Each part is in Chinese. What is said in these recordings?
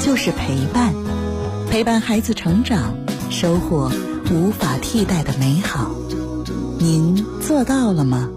就是陪伴，陪伴孩子成长，收获无法替代的美好。您做到了吗？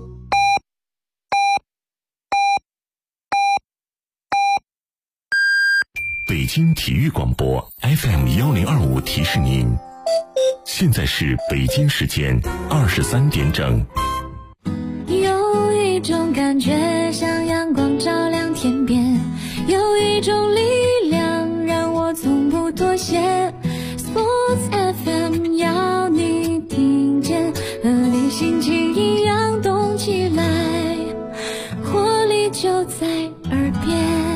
北京体育广播 FM1025提示您，现在是北京时间23点整。 有一种感觉像阳光照亮天边，有一种力量让我从不妥协。 Sports FM 要你听见，和你心情一样动起来，活力就在耳边。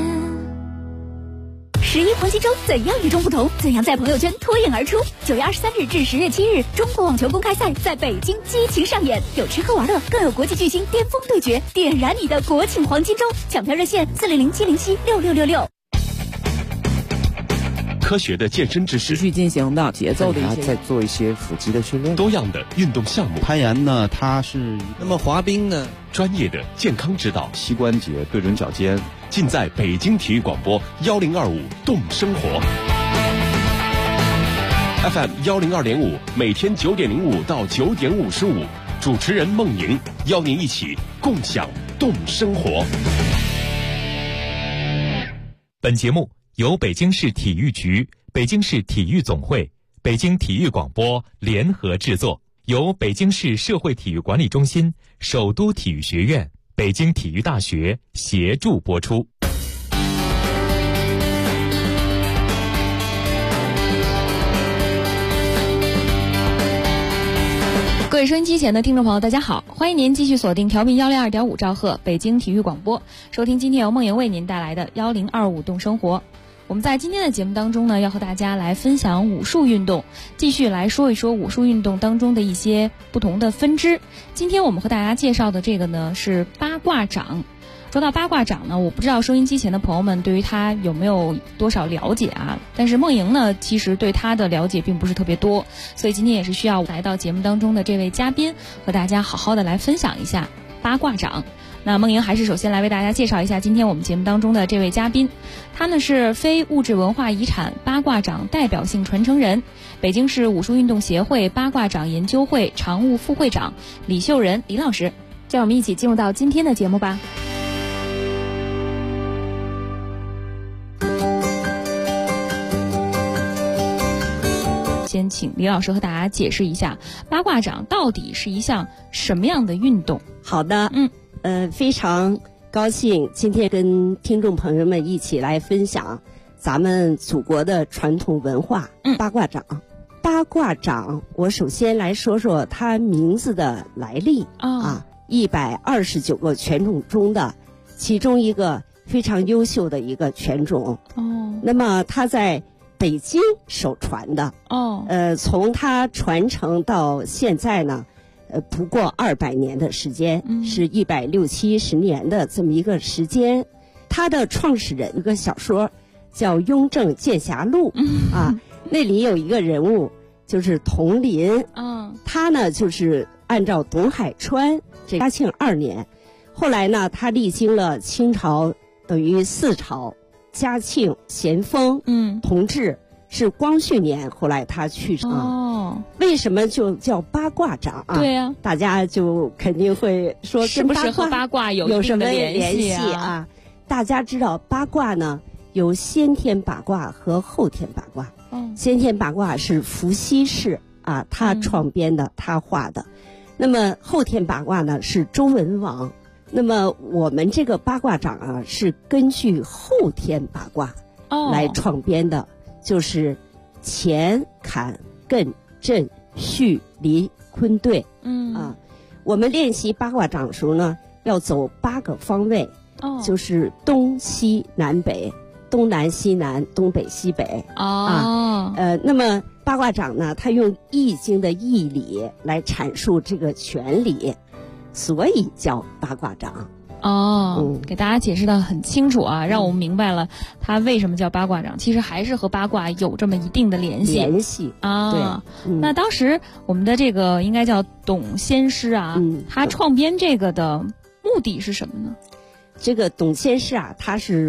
11黄金周怎样与众不同？怎样在朋友圈脱颖而出？9月23日至10月7日，中国网球公开赛在北京激情上演，有吃喝玩乐，更有国际巨星巅峰对决，点燃你的国庆黄金周！抢票热线400-707-6666。 科学的健身知识， 持续进行的节奏的一些， 再做一些腹肌的训练。 多样的运动项目， 攀岩呢，它是那么滑冰呢， 专业的健康指导， 膝关节对准脚尖， 尽在北京体育广播1025动生活 FM102.5，每天9点05到9点55，主持人孟莹邀您一起共享动生活。 本节目由北京市体育局、北京市体育总会、北京体育广播联合制作，由北京市社会体育管理中心、首都体育学院、北京体育大学协助播出。 各位收音机前的听众朋友，大家好，欢迎您继续锁定调频102.5兆赫北京体育广播，收听今天由梦莹为您带来的1025动生活。我们在今天的节目当中呢，要和大家来分享武术运动，继续来说一说武术运动当中的一些不同的分支。今天我们和大家介绍的这个呢是八卦掌。说到八卦掌呢，我不知道收音机前的朋友们对于它有没有多少了解啊？但是梦莹呢，其实对它的了解并不是特别多，所以今天也是需要来到节目当中的这位嘉宾和大家好好的来分享一下八卦掌。那梦莹还是首先来为大家介绍一下今天我们节目当中的这位嘉宾，他呢是非物质文化遗产八卦掌代表性传承人，北京市武术运动协会八卦掌研究会常务副会长李秀仁李老师。就让我们一起进入到今天的节目吧。先请李老师和大家解释一下八卦掌到底是一项什么样的运动。 好的，非常高兴今天跟听众朋友们一起来分享咱们祖国的传统文化八卦掌。八卦掌，我首先来说说它名字的来历129个拳种中的其中一个非常优秀的一个拳种。那么它在北京首传的从它传承到现在呢，不过200年的时间，是160-170年的这么一个时间。它的创始人一个小说叫《雍正剑侠录》那里有一个人物就是佟麟，他呢就是按照董海川这嘉庆2年，后来呢他历经了清朝等于4朝。嘉庆、咸丰、同治是光绪年，后来他去世为什么就叫八卦掌啊？ 对呀， 大家就肯定会说是不是和八卦有什么联系啊？ 大家知道八卦呢有先天八卦和后天八卦。先天八卦是伏羲氏他创编的，他画的。那么后天八卦呢是周文王。那么我们这个八卦掌是根据后天八卦来创编的，就是乾、坎、艮、震、巽、离、坤兑。我们练习八卦掌的时候呢，要走8个方位，就是东西南北，东南西南，东北西北。那么八卦掌呢，它用易经的义理来阐述这个权理，所以叫八卦掌。 给大家解释得很清楚啊，让我们明白了它为什么叫八卦掌，其实还是和八卦有这么一定的联系对。那当时我们的这个应该叫董先师他创编这个的目的是什么呢？ 这个董先师他是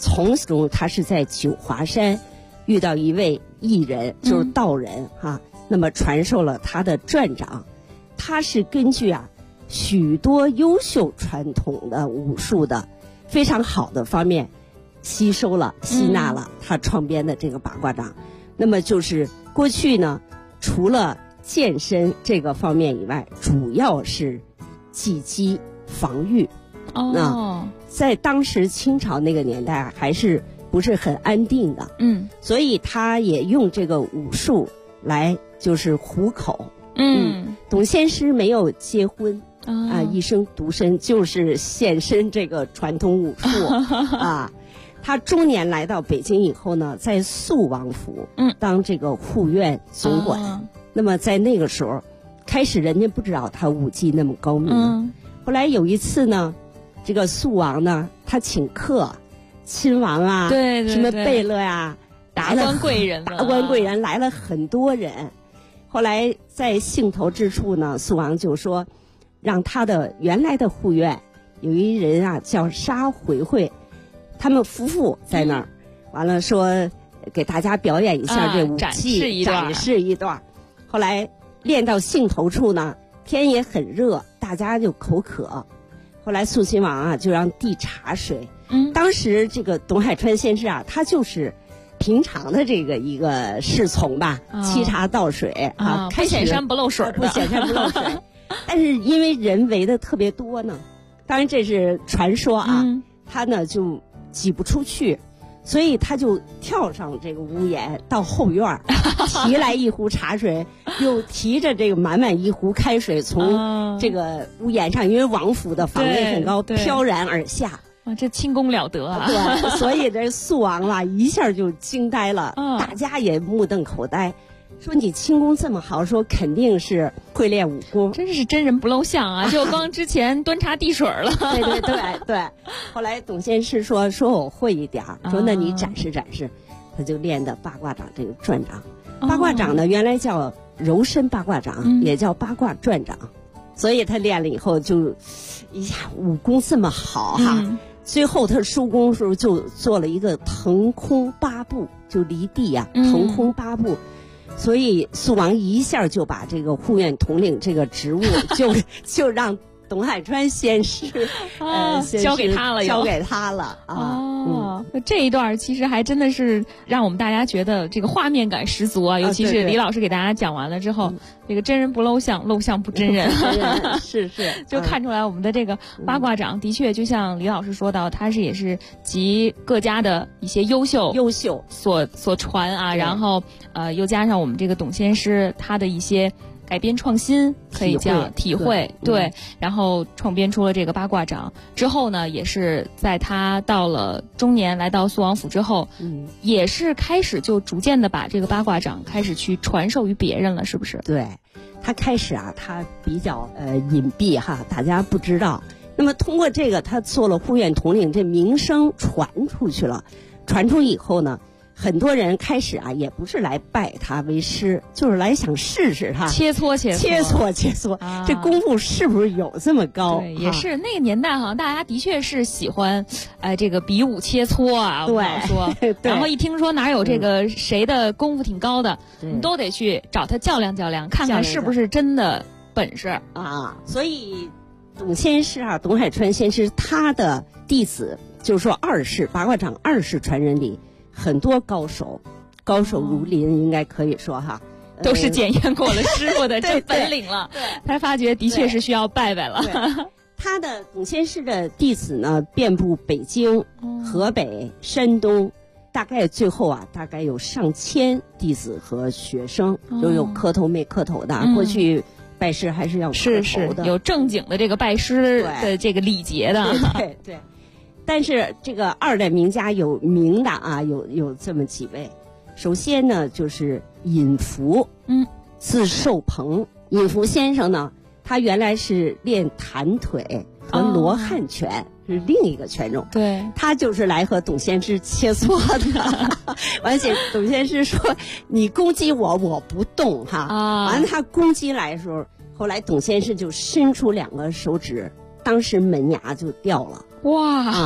从中他是在九华山遇到一位艺人，就是道人那么传授了他的转掌。他是根据许多优秀传统的武术的非常好的方面吸纳了他创编的这个八卦掌。那么就是过去呢，除了健身这个方面以外，主要是击击防御。在当时清朝那个年代还是不是很安定的，所以他也用这个武术来就是糊口。董先师没有结婚一生独身，就是献身这个传统武术他中年来到北京以后呢，在肃王府当这个护院总管。那么在那个时候，开始人家不知道他武技那么高明。后来有一次呢，这个肃王呢，他请客，亲王对什么贝勒达官贵人来了很多人。后来在兴头之处呢，肃王就说，让他的原来的护院有一人叫沙回回，他们夫妇在那儿，完了说给大家表演一下这武技，展示一段。后来练到兴头处呢，天也很热，大家就口渴。后来肃亲王就让递茶水。当时这个董海川先生他就是平常的这个一个侍从吧，沏茶倒水不显山不漏水不显山不漏水。但是因为人围的特别多呢，当然这是传说他呢就挤不出去，所以他就跳上这个屋檐到后院提来一壶茶水，又提着这个满一壶开水从这个屋檐上，因为王府的房位很高，飘然而下。 这轻功了得对，所以这肃王一下就惊呆了，大家也目瞪口呆，说你轻功这么好，说肯定是会练武功， 真是真人不露相就光之前端茶递水了。 对。后来董先师说我会一点，说那你展示展示，他就练的八卦掌这个转掌。八卦掌呢原来叫柔身八卦掌，也叫八卦转掌，所以他练了以后就一下武功这么好最后他收功时候就做了一个腾空八步，就离地腾空八步。所以肃王一下就把这个护院统领这个职务就让董海川先师交给他了这一段其实还真的是让我们大家觉得这个画面感十足尤其是李老师给大家讲完了之后，这个真人不露相，露相不真人是就看出来我们的这个八卦掌的确就像李老师说到，它也是集各家的一些优秀所传然后又加上我们这个董先师他的一些改编创新，可以叫体会对，然后创编出了这个八卦掌之后呢，也是在他到了中年来到肃王府之后，也是开始就逐渐的把这个八卦掌开始去传授于别人了，是不是？ 对，他开始他比较隐蔽大家不知道。那么通过这个他做了护院统领，这名声传出去了，传出以后呢，很多人开始也不是来拜他为师，就是来想试试他切磋这功夫是不是有这么高？ 对，也是那个年代好像大家的确是喜欢这个比武切磋对， 说然后一听说哪有这个谁的功夫挺高的，你都得去找他较量较量，看看是不是真的本事所以董先师董海川先师他的弟子就是说八卦掌二世传人里很多高手如林，应该可以说都是检验过了师傅的这本领了，才发觉的确是需要拜拜了。 他的董先师的弟子呢，遍布北京、河北、山东，大概最后大概有上千弟子和学生，都有磕头没磕头的。过去拜师还是要磕头的， 有正经的这个拜师的这个礼节的。 对。但是这个二代名家有名的有这么几位。首先呢，就是尹福，字寿鹏。尹福先生呢，他原来是练弹腿和罗汉拳，是另一个拳种。 对， 他就是来和董先师切磋的。而且董先师说：“你攻击我，我不动完了他攻击来的时候，后来董先师就伸出2个手指，当时门牙就掉了。 哇！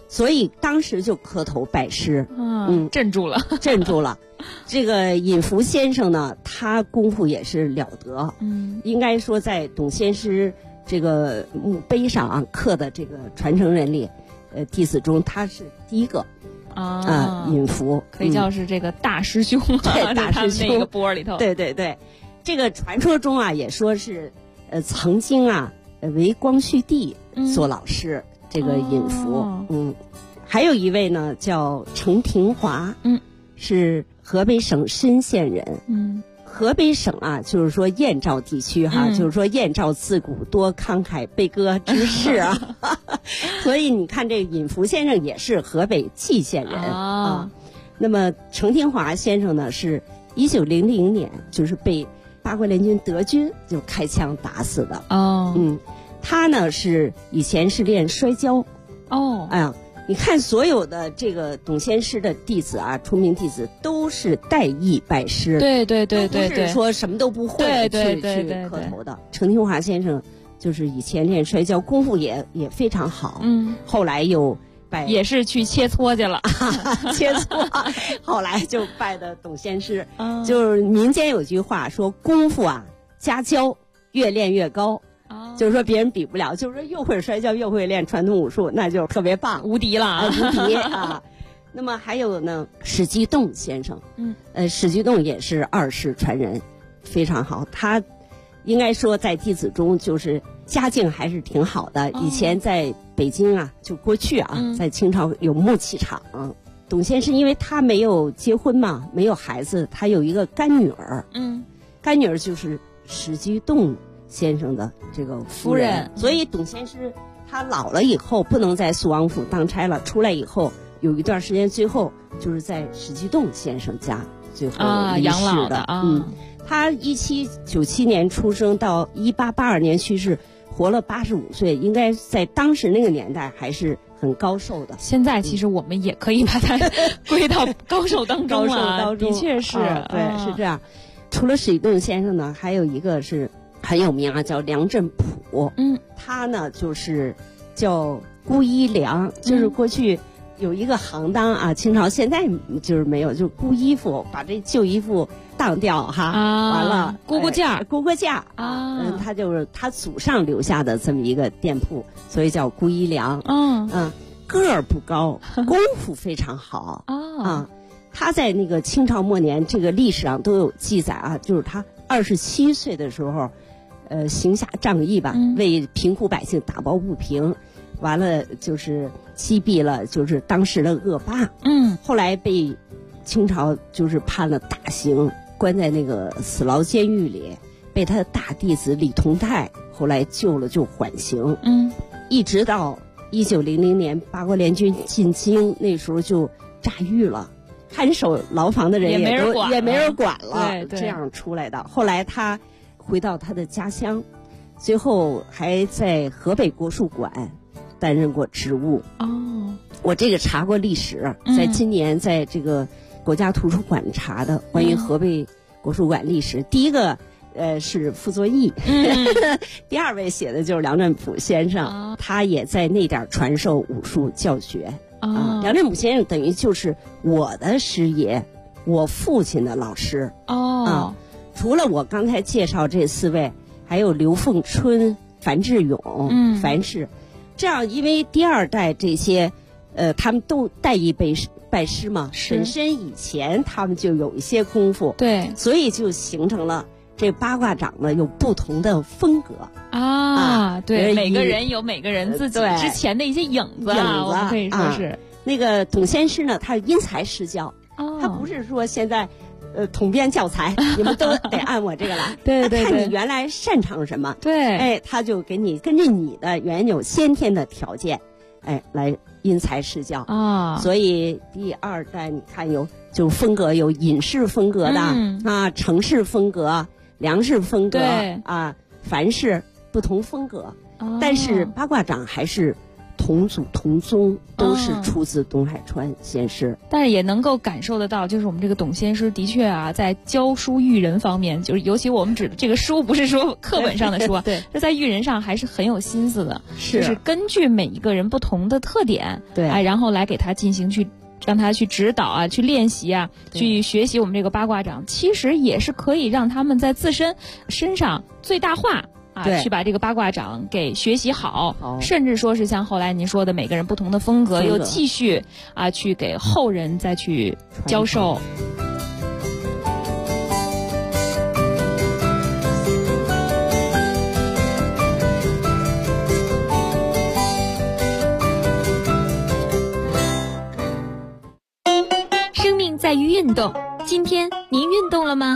所以当时就磕头拜师， 镇住了， 镇住了。这个尹福先生呢，他功夫也是了得，应该说在董先师这个墓碑上啊刻的这个传承人里，弟子中他是第一个尹福可以叫是这个大师兄， 对，大师兄那个波里头， 对对对，这个传说中啊也说是曾经啊为光绪帝做老师，这个尹福，还有一位呢叫程廷华，是河北省深县人，河北省啊，就是说燕赵地区哈，就是说燕赵自古多慷慨悲歌之士啊，所以你看这个尹福先生也是河北蓟县人啊。那么程廷华先生呢，是1900年就是被八国联军德军就开枪打死的。他呢是以前是练摔跤。你看所有的这个董先师的弟子啊，出名弟子都是带艺拜师， 对， 不是说什么都不会去磕头的。程廷华先生就是以前练摔跤，功夫也非常好，后来又也是去切磋去了， 切磋，后来就拜的董先师。就是民间有句话说，功夫啊家教，越练越高。就是说别人比不了，就是说又会摔跤又会练传统武术，那就特别棒， 无敌了， 无敌啊！那么还有呢，史居栋先生，史居栋也是2世传人，非常好。他应该说在弟子中就是家境还是挺好的。以前在北京啊，就过去啊，在清朝有木器厂。董先生因为他没有结婚嘛，没有孩子，他有一个干女儿，干女儿就是史居栋先生的这个夫人，所以董先师他老了以后不能在肃王府当差了，出来以后有一段时间，最后就是在史居栋先生家最后离世的。他1797年出生到1882年去世，活了85岁，应该在当时那个年代还是很高寿的。 现在其实我们也可以把它归到高寿当中了，的确是， 对，是这样。除了史居栋先生呢，还有一个是很有名啊，叫梁振甫。他呢就是叫辜一良，就是过去有一个行当啊，清朝现在就是没有，就估衣服，把这旧衣服当掉哈，完了估价啊，他就是他祖上留下的这么一个店铺，所以叫辜一良。个儿不高，功夫非常好啊。他在那个清朝末年，这个历史上都有记载啊，就是他27岁的时候，行侠仗义吧，为贫苦百姓打抱不平，完了就是击毙了就是当时的恶霸。后来被清朝就是判了大刑，关在那个死牢监狱里，被他的大弟子李同泰后来救了，就缓刑。一直到1900年八国联军进京，那时候就炸狱了。看守牢房的人也没人管了，这样出来的。后来他回到他的家乡，最后还在河北国术馆担任过职务。我这个查过历史，在今年在这个国家图书馆查的关于河北国术馆历史。第一个是傅作义，第二位写的就是梁振甫先生，他也在那点传授武术教学。梁振甫先生等于就是我的师爷，我父亲的老师。除了我刚才介绍这4位，还有刘凤春、樊志勇、樊氏，这样因为第2代这些，他们都带艺拜师嘛，本身以前他们就有一些功夫， 对， 所以就形成了这八卦掌呢有不同的风格对，每个人有每个人自己之前的一些影子我们可以说是。 那个董先师呢，他是因材施教，他不是说现在统编教材，你们都得按我这个来。 对， 看你原来擅长什么， 对， 他就给你根据你的原有先天的条件，来因材施教所以第2代你看就风格有尹氏风格的程氏风格、梁氏风格樊氏不同风格，但是八卦掌还是同祖同宗，都是出自东海川先师。 但是也能够感受得到，就是我们这个董先师的确啊，在教书育人方面，就是尤其我们指的这个书，不是说课本上的书啊， 对， 这在育人上还是很有心思的， 是就是根据每一个人不同的特点， 对， 然后来给他进行让他去指导啊，去练习啊，去学习我们这个八卦掌，其实也是可以让他们在自身上最大化啊，去把这个八卦掌给学习好，甚至说是像后来您说的，每个人不同的风格，又继续啊去给后人再去教授。 生命在于运动，今天您运动了吗？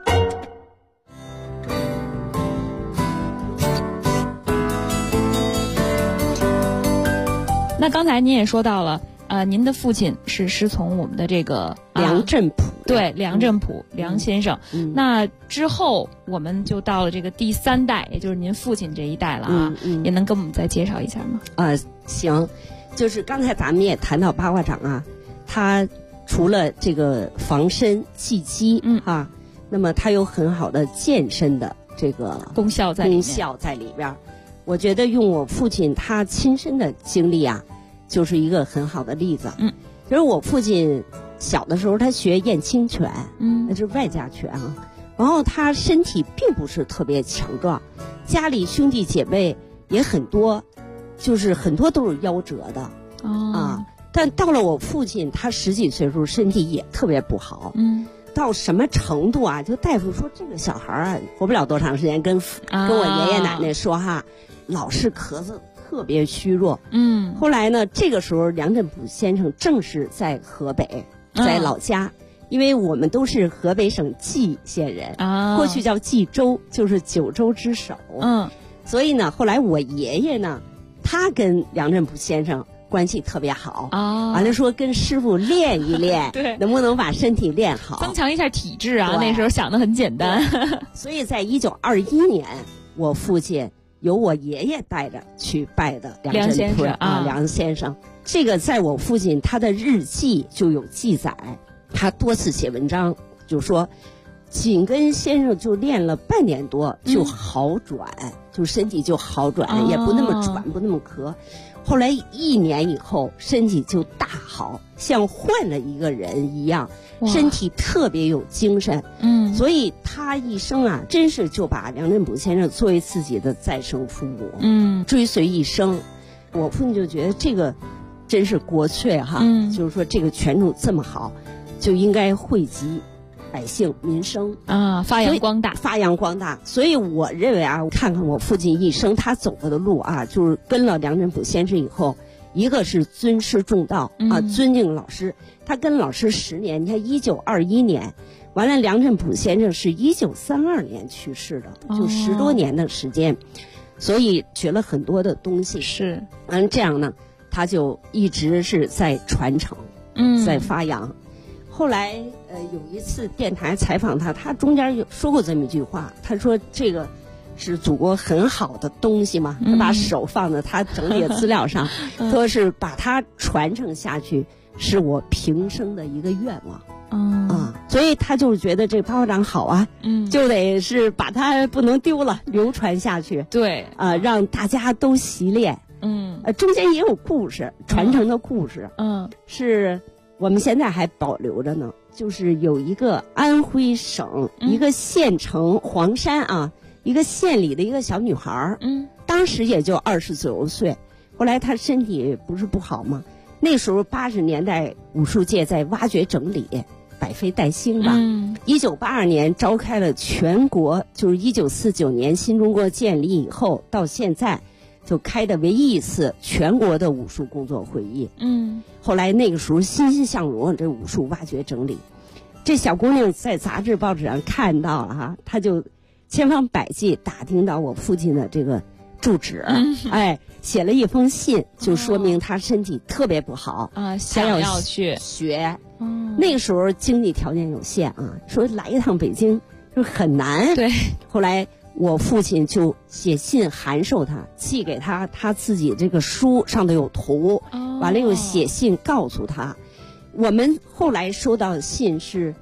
那刚才您也说到了，您的父亲是师从我们的这个梁振甫， 对，梁振甫梁先生。那之后我们就到了这个第3代，也就是您父亲这一代了啊，也能跟我们再介绍一下吗？ 行，就是刚才咱们也谈到八卦掌啊，它除了这个防身济饥那么它有很好的健身的这个功效在里边。我觉得用我父亲他亲身的经历啊，就是一个很好的例子。就是我父亲小的时候他学燕青拳，那是外家拳啊。然后他身体并不是特别强壮，家里兄弟姐妹也很多，就是很多都是夭折的但到了我父亲，他10几岁的时候身体也特别不好。到什么程度啊？就大夫说这个小孩啊，活不了多长时间。跟我爷爷奶奶说老是咳嗽，特别虚弱。后来呢，这个时候梁振甫先生正是在河北，在老家，因为我们都是河北省蓟县人过去叫蓟州，就是9州之首。所以呢，后来我爷爷呢，他跟梁振甫先生关系特别好完了说跟师傅练一练对， 能不能把身体练好， 增强一下体质啊。那时候想得很简单。 所以在1921年，我父亲由我爷爷带着去拜的梁先生梁先生。这个在我父亲他的日记就有记载，他多次写文章，就说紧跟先生就练了半年多就好转，就身体就好转，也不那么喘，不那么咳。后来1年以后，身体就大好，像换了一个人一样，身体特别有精神。所以他一生啊，真是就把梁振甫先生作为自己的再生父母，追随一生。我父亲就觉得这个真是国粹就是说这个拳种这么好，就应该惠及百姓民生发扬光大。 所以我认为看看我父亲一生他走过的路就是跟了梁振甫先生以后，一个是尊师重道尊敬老师，他跟老师10年。你看1921年完了，梁振甫先生是1932年去世的，就10多年的时间，所以学了很多的东西。 是这样呢，他就一直是在传承在发扬。后来有一次电台采访他，他中间有说过这么一句话，他说这个是祖国很好的东西嘛，他把手放在他整理的资料上，说是把它传承下去是我平生的一个愿望。所以他就觉得这八卦掌好就得是把它不能丢了，流传下去。 对让大家都习练。中间也有故事，传承的故事。是我们现在还保留着呢，就是有一个安徽省一个县城黄山一个县里的一个小女孩当时也就20多岁，后来她身体不是不好吗？那时候80年代武术界在挖掘整理，百废待兴吧。1982年召开了全国，就是1949年新中国建立以后到现在就开的唯一一次全国的武术工作会议。后来那个时候欣欣向荣，这武术挖掘整理，这小姑娘在杂志报纸上看到了她就千方百计打听到我父亲的这个住址，写了一封信，就说明她身体特别不好想要去学。那个时候经济条件有限说来一趟北京就很难。 对， 后来我父亲就写信函授他，寄给他他自己这个书上头有图，完了又写信告诉他。我们后来收到信是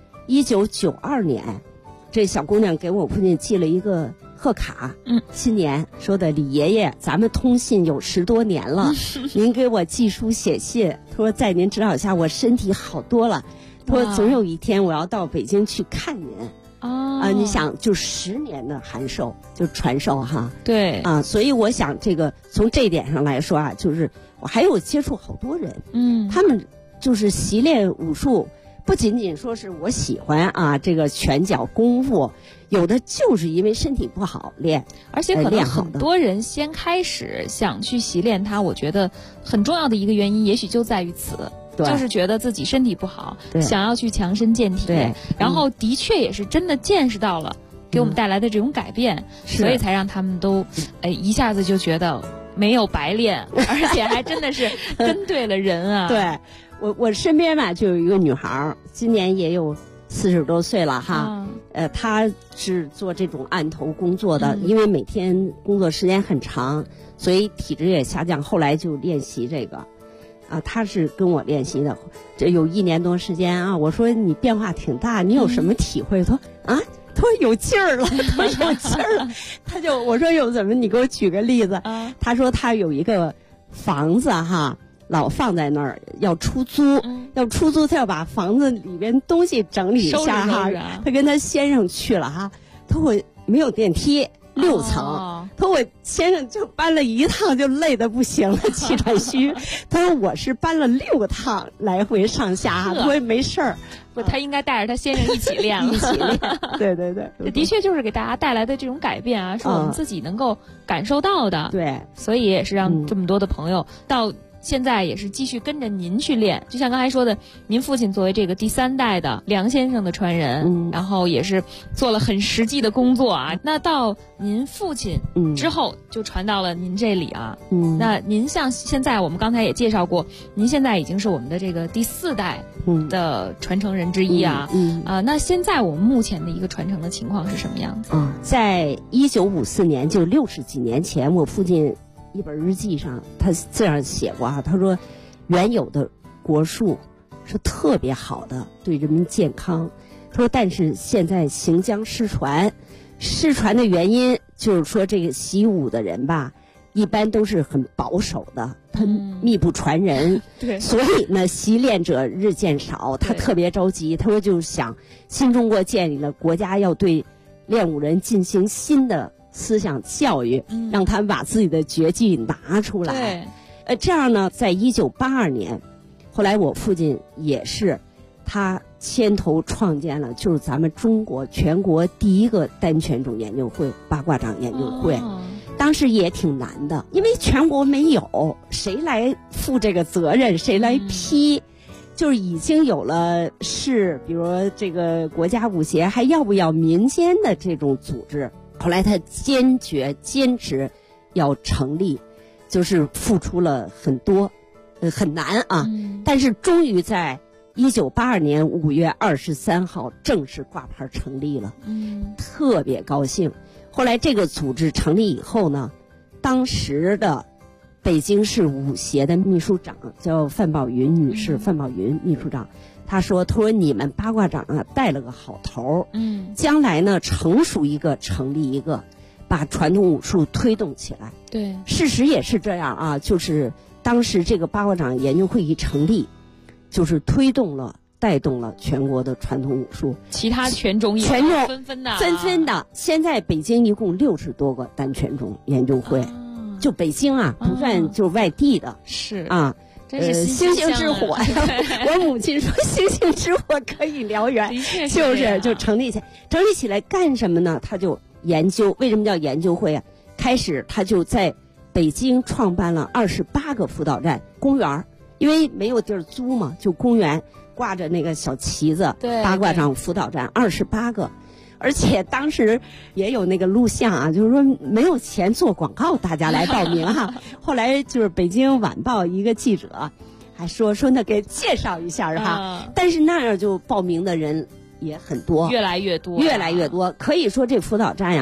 1992年，这小姑娘给我父亲寄了一个贺卡，新年说的李爷爷，咱们通信有10多年了，您给我寄书写信，他说在您指导下我身体好多了，他说总有一天我要到北京去看您。你想就10年的函授就传授哈， 对所以我想这个从这一点上来说啊，就是我还有接触好多人，他们就是习练武术，不仅仅说是我喜欢这个拳脚功夫，有的就是因为身体不好练， 而且可能很多人先开始想去习练它，我觉得很重要的一个原因，也许就在于此。就是觉得自己身体不好，想要去强身健体，然后的确也是真的见识到了给我们带来的这种改变，所以才让他们都一下子就觉得没有白练，而且还真的是跟对了人啊。 对，我身边吧就有一个女孩，今年也有40多岁了哈，她是做这种案头工作的，因为每天工作时间很长，所以体质也下降，后来就练习这个。他是跟我练习的，这有1年多时间啊。我说你变化挺大，你有什么体会？他说有劲儿了，他说有劲儿了。我说有怎么？你给我举个例子。他说他有一个房子哈，老放在那儿要出租，他要把房子里边东西整理一下哈。他跟他先生去了哈，他说我没有电梯。6层，他说我先生就搬了1趟就累得不行了，气喘吁。他说我是搬了6趟来回上下，他说没事儿。 不，他应该带着他先生一起练了， 一起练。对， 这的确就是给大家带来的这种改变啊，是我们自己能够感受到的。 对， 所以也是让这么多的朋友到现在也是继续跟着您去练，就像刚才说的，您父亲作为这个第3代的梁先生的传人，然后也是做了很实际的工作啊。那到您父亲之后，就传到了您这里啊。那您像现在我们刚才也介绍过，您现在已经是我们的这个第4代的传承人之一啊。那现在我们目前的一个传承的情况是什么样子？ 在1954年，就60几年前，我父亲一本日记上他这样写过他说原有的国术是特别好的，对人民健康。他说但是现在行将失传的原因就是说这个习武的人吧，一般都是很保守的，他密不传人，所以呢习练者日渐少，他特别着急。他说就想新中国建立了，国家要对练武人进行新的思想教育，让他们把自己的绝技拿出来。这样呢，在1982年，后来我父亲也是，他牵头创建了，就是咱们中国全国第1个单拳种研究会——八卦掌研究会。当时也挺难的，因为全国没有，谁来负这个责任，谁来批？就是已经有了比如说这个国家武协，还要不要民间的这种组织？后来他坚持要成立，就是付出了很多，很难啊。但是终于在1982年5月23号正式挂牌成立了，特别高兴。后来这个组织成立以后呢，当时的北京市武协的秘书长叫范宝云女士，范宝云秘书长。他说你们八卦掌带了个好头，将来呢成熟一个成立一个，把传统武术推动起来。 对， 事实也是这样啊，就是当时这个八卦掌研究会一成立，就是带动了全国的传统武术， 其他拳种也纷纷的。 现在北京一共60多个单拳种研究会，就北京不算就外地的， 是啊。星星之火，我母亲说星星之火可以燎原，就成立起来干什么呢？他就研究，为什么叫研究会啊？开始他就在北京创办了28个辅导站，公园，因为没有地儿租嘛，就公园挂着那个小旗子，八卦掌辅导站28个。而且当时也有那个录像啊，就是说没有钱做广告，大家来报名哈。后来就是北京晚报一个记者还说那给介绍一下哈，但是那样就报名的人也很多， 越来越多， 可以说这辅导站呀，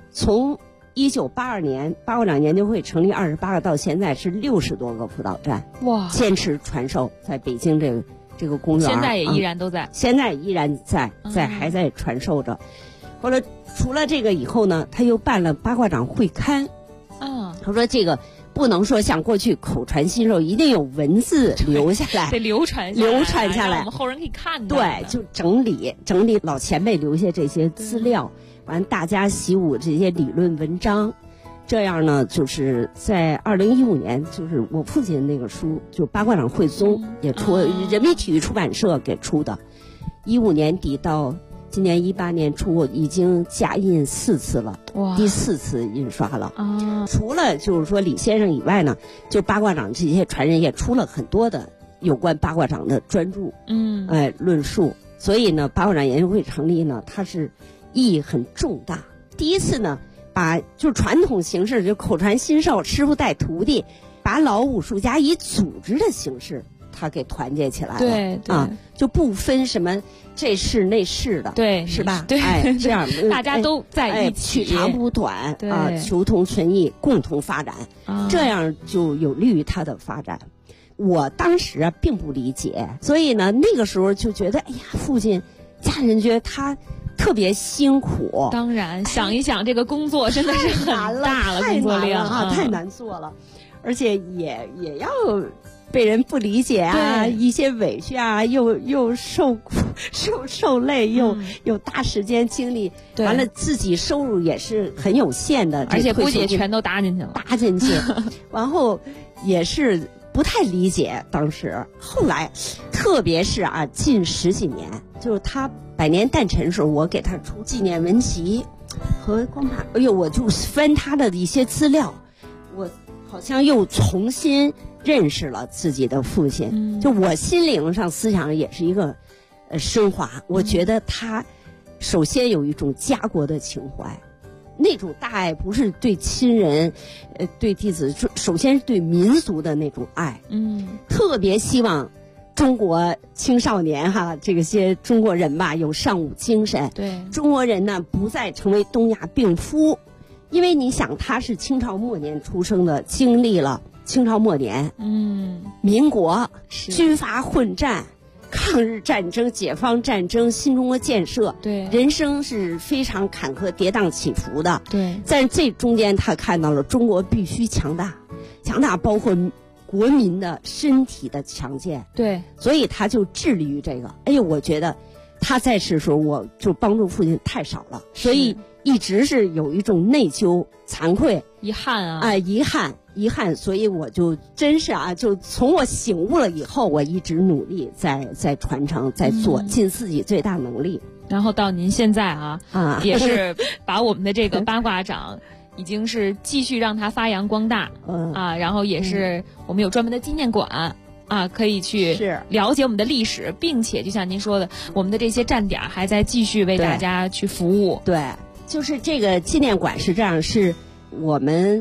从1982年八卦掌研究会成立28个到现在是60多个辅导站， 哇， 坚持传授在北京这个公园， 现在也依然都在， 现在依然在还在传授着。后来除了这个以后呢，他又办了八卦掌会刊。他说这个不能说像过去口传心授，一定有文字留下来， 得流传下来，让我们后人可以看到。 对，就整理老前辈留下这些资料，完大家习武这些理论文章。这样呢，就是在2015年，就是我父亲那个书，就八卦掌会宗也出，人民体育出版社给出的。15年底到今年18年初，已经加印4次了，第4次印刷了。除了就是说李先生以外呢，就八卦掌这些传人也出了很多的有关八卦掌的专著，论述。所以呢，八卦掌研究会成立呢，它是意义很重大。第一次呢，把就传统形式，就口传心授，师傅带徒弟，把老武术家以组织的形式，他给团结起来了。 对就不分什么这是那是的， 对， 是吧？ 对， 这样大家都在一起， 取长补短求同存异，共同发展，这样就有利于他的发展。我当时并不理解，所以呢，那个时候就觉得，哎呀，父亲家人觉得他特别辛苦。 当然，想一想这个工作真的是很大了，工作量太难做了，而且也要被人不理解啊，一些委屈啊，又受苦受累，又大时间精力，完了自己收入也是很有限的， 而且估计全都搭进去了， 然后也是不太理解当时。后来特别是近10几年，就是他100年诞辰的时候，我给他出纪念文集和光盘，我就翻他的一些资料，我好像又重新认识了自己的父亲，就我心灵上思想上也是一个升华。我觉得他首先有一种家国的情怀，那种大爱不是对亲人对弟子，首先是对民族的那种爱。特别希望中国青少年这些中国人吧有尚武精神， 对中国人呢不再成为东亚病夫。因为你想他是清朝末年出生的，经历了清朝末年，民国军阀混战，抗日战争、解放战争、新中国建设， 对， 人生是非常坎坷跌宕起伏的， 对。 在这中间，他看到了中国必须强大，强大包括国民的身体的强健， 对， 所以他就致力于这个。我觉得他在世的时候，我就帮助父亲太少了，所以一直是有一种内疚、惭愧、 遗憾遗憾，所以我就真是就从我醒悟了以后，我一直努力在传承，在做，尽自己最大能力。 然后到您现在也是把我们的这个八卦掌已经是继续让它发扬光大，然后也是我们有专门的纪念馆。可以去了解我们的历史，并且就像您说的，我们的这些站点还在继续为大家去服务。 对，就是这个纪念馆是这样，是我们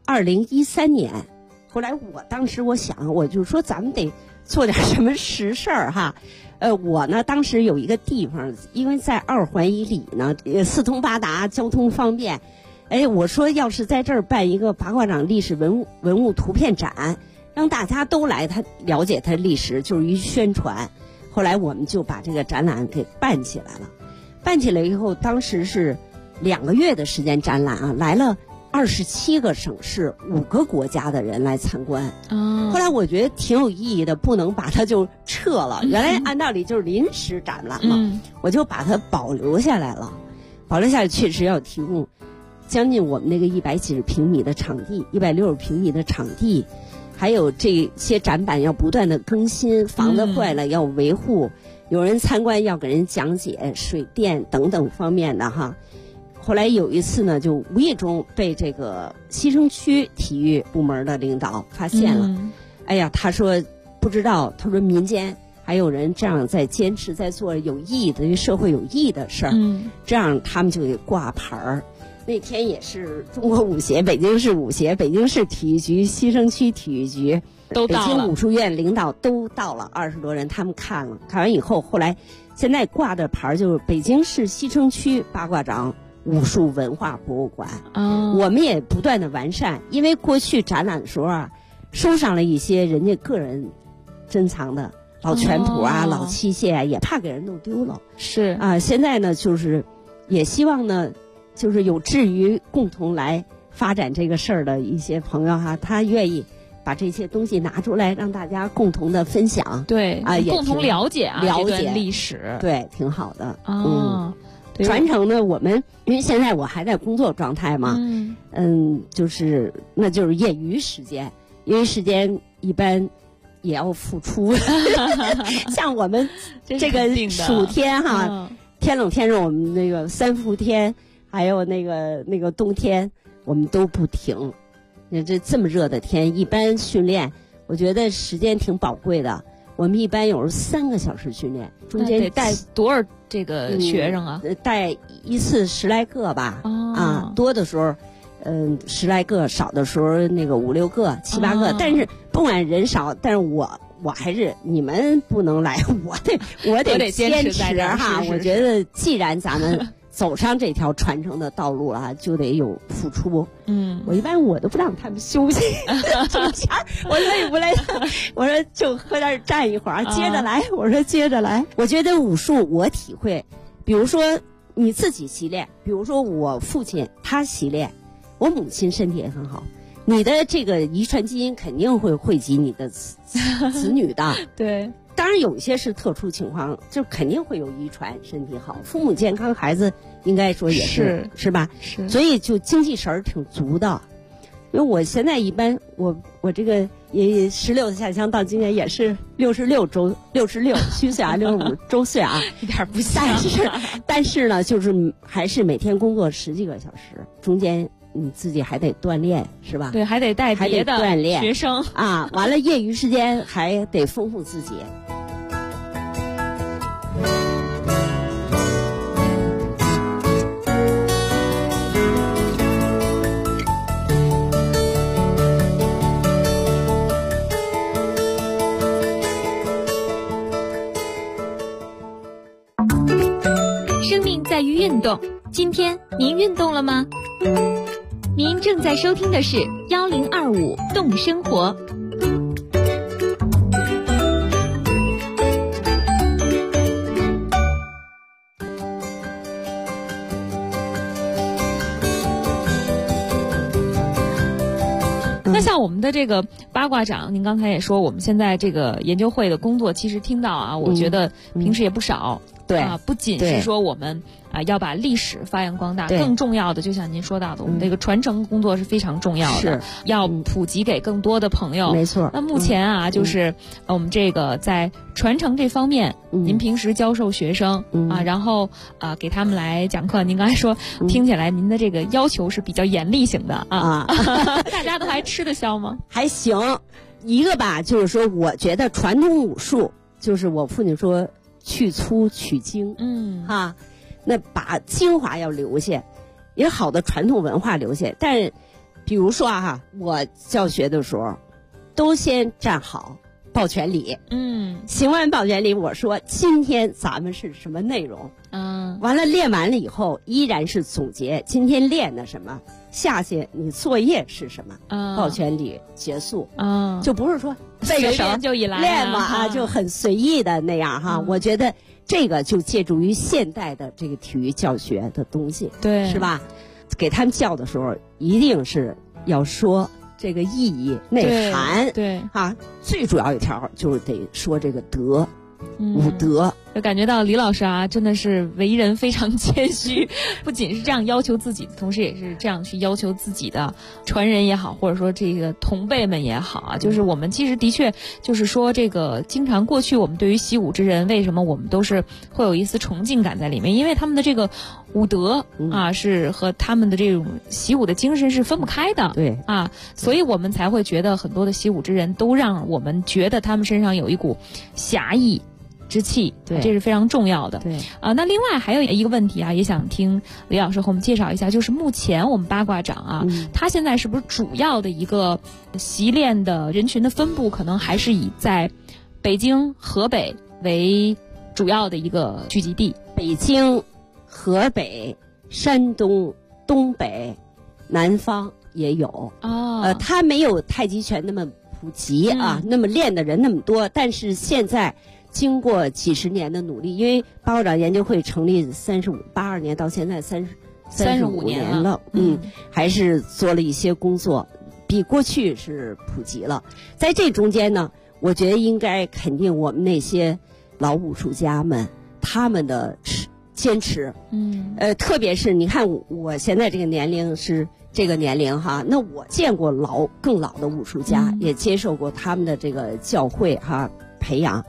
2013年，后来当时我想，我就说咱们得做点什么实事儿我呢当时有一个地方，因为在2环以里呢，四通八达，交通方便。我说要是在这儿办一个八卦掌历史文物图片展，让大家都来，他了解他的历史，就是一宣传。后来我们就把这个展览给办起来了。办起来以后，当时是2个月的时间展览来了27个省市5个国家的人来参观。后来我觉得挺有意义的，不能把它就撤了。原来按道理就是临时展览嘛，我就把它保留下来了。保留下来确实要提供将近我们那个1几十平米的场地，160平米的场地。还有这些展板要不断的更新，房子坏了要维护，有人参观要给人讲解水电等等方面的后来有一次呢，就无意中被这个西城区体育部门的领导发现了。他说不知道，他说民间还有人这样在坚持，在做有意义的对社会有意义的事儿，这样他们就得挂牌儿。那天也是中国武协、北京市武协、北京市体育局、西城区体育局、 都到了， 北京武术院领导都到了，20多人，他们看了，看完以后，后来现在挂的牌就是北京市西城区八卦掌武术文化博物馆。我们也不断的完善，因为过去展览的时候啊，收上了一些人家个人珍藏的老拳谱啊、老器械啊，也怕给人弄丢了。 是啊，现在呢，就是也希望呢，就是有志于共同来发展这个事儿的一些朋友哈，他愿意把这些东西拿出来，让大家共同的分享。 对啊， 也共同了解这段历史。 对，挺好的。 对， 传承呢，我们因为现在我还在工作状态嘛，就是那就是业余时间，业余时间一般也要付出。像我们这个暑天哈，天冷天热，我们那个3伏天，还有那个冬天，我们都不停。这么热的天，一般训练，我觉得时间挺宝贵的。我们一般有时候3个小时训练，中间带多少这个学生啊？ 带一次10来个吧。多的时候，10来个，少的时候那个5、6个、7、8个。但是不管人少，但是我还是你们不能来，我得坚持哈。我觉得既然咱们走上这条传承的道路了，就得有付出。我一般我都不让他们休息，中间我累不累？我说就搁那儿站一会儿，接着来。我说接着来。我觉得武术我体会，比如说你自己习练，比如说我父亲他习练，我母亲身体也很好。你的这个遗传基因肯定会惠及你的子女的。 对。 当然有一些是特殊情况，就肯定会有遗传，身体好，父母健康，孩子应该说也是吧？是，所以就精气神儿挺足的。因为我现在一般，我这个也16的下乡到今年也是66虚岁啊，65周岁啊， 一点不像。 但是呢，就是还是每天工作10几个小时，中间你自己还得锻炼，是吧？ 对，还得带别的锻炼学生啊。完了，业余时间还得丰富自己。 生命在于运动，今天您运动了吗？您正在收听的是1025动生活。 那像我们的这个八卦掌，您刚才也说，我们现在这个研究会的工作，其实听到啊，我觉得平时也不少。 对啊，不仅是说我们要把历史发扬光大，更重要的就像您说到的，我们这个传承工作是非常重要的，要普及给更多的朋友。 没错。 那目前就是我们这个在传承这方面，您平时教授学生然后给他们来讲课，您刚才说听起来您的这个要求是比较严厉型的啊，大家都还吃得消吗？ 还行，一个吧，就是说我觉得传统武术，就是我父亲说去粗取精，那把精华要留下，也好的传统文化留下。但是比如说我教学的时候都先站好抱拳礼，行完抱拳礼，我说今天咱们是什么内容，完了练完了以后依然是总结今天练的什么，下去你作业是什么，抱拳礼结束，就不是说背个手就一来练嘛就很随意的那样我觉得这个就借助于现代的这个体育教学的东西， 对， 是吧？给他们教的时候一定是要说这个意义内涵， 对最主要一条就是得说这个德，武德。 就感觉到李老师真的是为人非常谦虚，不仅是这样要求自己，同时也是这样去要求自己的传人也好，或者说这个同辈们也好就是我们其实的确就是说这个经常过去我们对于习武之人，为什么我们都是会有一丝崇敬感在里面，因为他们的这个武德是和他们的这种习武的精神是分不开的， 对所以我们才会觉得很多的习武之人都让我们觉得他们身上有一股侠义之气， 对， 这是非常重要的。 对那另外还有一个问题也想听李老师和我们介绍一下，就是目前我们八卦掌它现在是不是主要的一个习练的人群的分布，可能还是以在北京、河北为主要的一个聚集地？ 北京、河北、 山东、东北、南方也有。它没有太极拳那么普及啊，那么练的人那么多。但是现在经过几十年的努力，因为八卦掌研究会成立82年到现在35年了，还是做了一些工作，比过去是普及了。在这中间呢，我觉得应该肯定我们那些老武术家们他们的坚持，特别是你看我现在这个年龄是这个年龄哈，那我见过更老的武术家，也接受过他们的这个教诲哈培养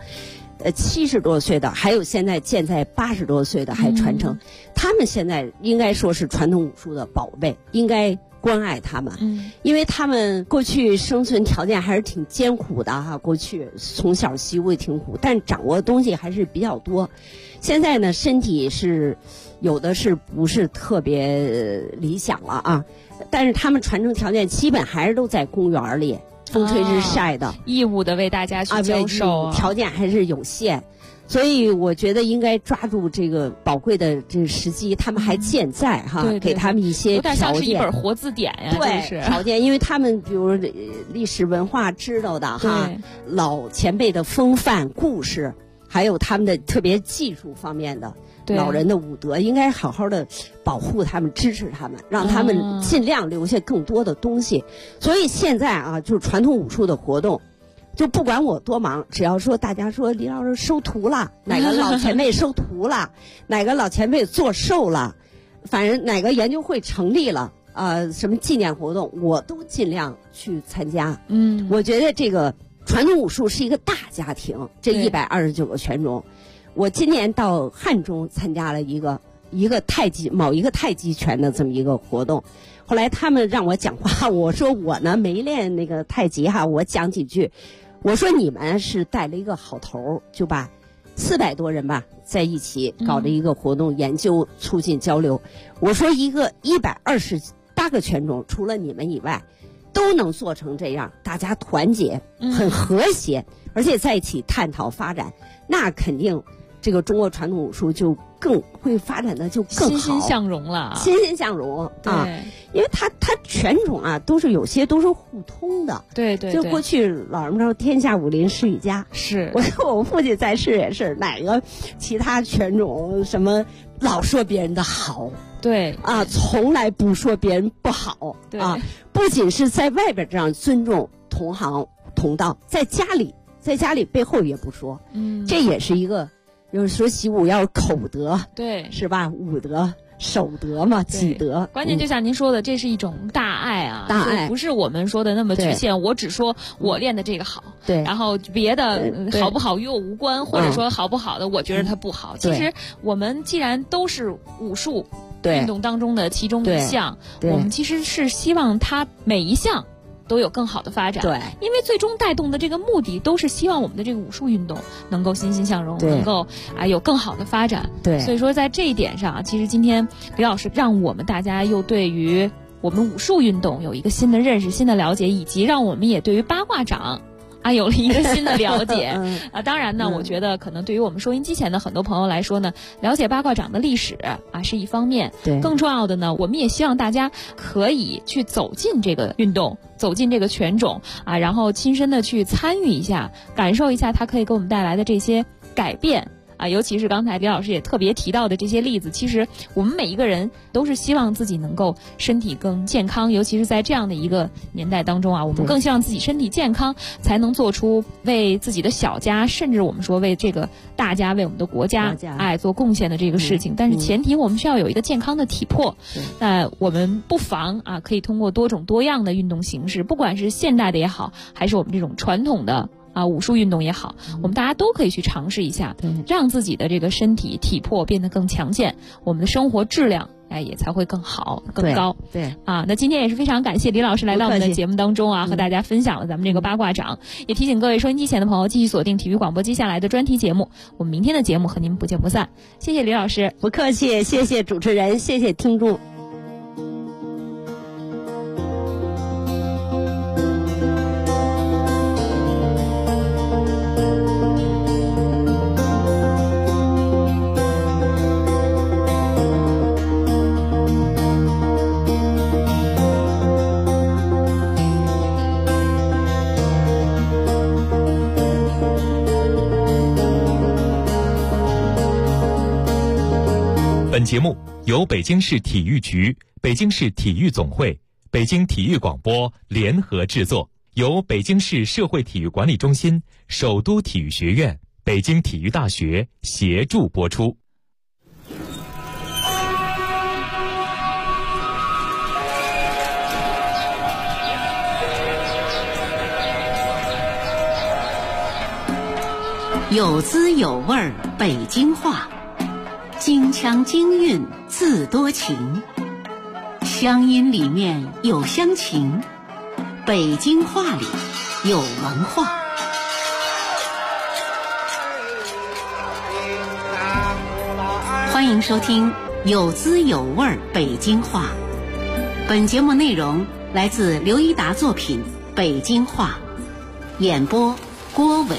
，70多岁的，还有现在健在80多岁的还传承，他们现在应该说是传统武术的宝贝，应该关爱他们，因为他们过去生存条件还是挺艰苦的哈，过去从小习武也挺苦，但掌握的东西还是比较多。现在呢，身体是有的是不是特别理想了啊？但是他们传承条件基本还是都在公园里，风吹日晒的， 义务的为大家去教授， 条件还是有限。所以我觉得应该抓住这个宝贵的这个时机，他们还健在哈，给他们一些条件，有点像是一本活字典呀， 对，条件，因为他们比如历史文化知道的哈，老前辈的风范故事，还有他们的特别技术方面的老人的武德，应该好好的保护他们，支持他们，让他们尽量留下更多的东西。所以现在啊，就是传统武术的活动，就不管我多忙，只要说大家说李老师收徒了，哪个老前辈收徒了，哪个老前辈做寿了，反正哪个研究会成立了，什么纪念活动，我都尽量去参加。我觉得这个传统武术是一个大家庭，这129个拳种。我今年到汉中参加了一个某一个太极拳的这么一个活动，后来他们让我讲话，我说我呢没练那个太极哈，我讲几句。我说你们是带了一个好头，就把400多人吧在一起搞了一个活动，研究促进交流。我说一个128个拳种，除了你们以外，都能做成这样，大家团结，很和谐，而且在一起探讨发展，那肯定这个中国传统武术就更会发展的就更好， 欣欣向荣了， 欣欣向荣啊！因为它拳种啊，有些都是互通的。 对，就过去老人说天下武林世一家， 是我说我父亲在世也是，哪个其他拳种什么老说别人的好， 对啊，从来不说别人不好，啊，不仅是在外边这样尊重同行同道，在家里背后也不说，这也是一个。就是说习武要口德， 对， 是吧？武德、守德嘛，己德。 关键就像您说的，这是一种大爱啊， 大爱不是我们说的那么局限。我只说我练的这个好， 对， 然后别的好不好与我无关，或者说好不好的，我觉得它不好。其实我们既然都是武术运动当中的其中一项，我们其实是希望它每一项都有更好的发展， 对， 因为最终带动的这个目的都是希望我们的这个武术运动能够欣欣向荣，能够有更好的发展， 对， 所以说在这一点上，其实今天李老师让我们大家又对于我们武术运动有一个新的认识、新的了解，以及让我们也对于八卦掌有了一个新的了解当然呢，我觉得可能对于我们收音机前的很多朋友来说呢，了解八卦掌的历史是一方面， 对， 更重要的呢，我们也希望大家可以去走进这个运动，走进这个拳种然后亲身的去参与一下，感受一下它可以给我们带来的这些改变。尤其是刚才李老师也特别提到的这些例子，其实我们每一个人都是希望自己能够身体更健康，尤其是在这样的一个年代当中我们更希望自己身体健康，才能做出为自己的小家，甚至我们说为这个大家，为我们的国家做贡献的这个事情。但是前提我们需要有一个健康的体魄，那我们不妨可以通过多种多样的运动形式，不管是现代的也好，还是我们这种传统的武术运动也好，我们大家都可以去尝试一下，让自己的这个身体体魄变得更强健，我们的生活质量也才会更好更高。 对那今天也是非常感谢李老师来到我们的节目当中和大家分享了咱们这个八卦掌，也提醒各位收音机前的朋友继续锁定体育广播接下来的专题节目，我们明天的节目和您不见不散。谢谢李老师。 不客气，谢谢主持人，谢谢听众。 本节目由北京市体育局、北京市体育总会、北京体育广播联合制作，由北京市社会体育管理中心、首都体育学院、北京体育大学协助播出。 有滋有味儿北京话，京腔京韵自多情，乡音里面有乡情，北京话里有文化。欢迎收听有滋有味儿北京话。本节目内容来自刘一达作品《北京话》，演播郭伟。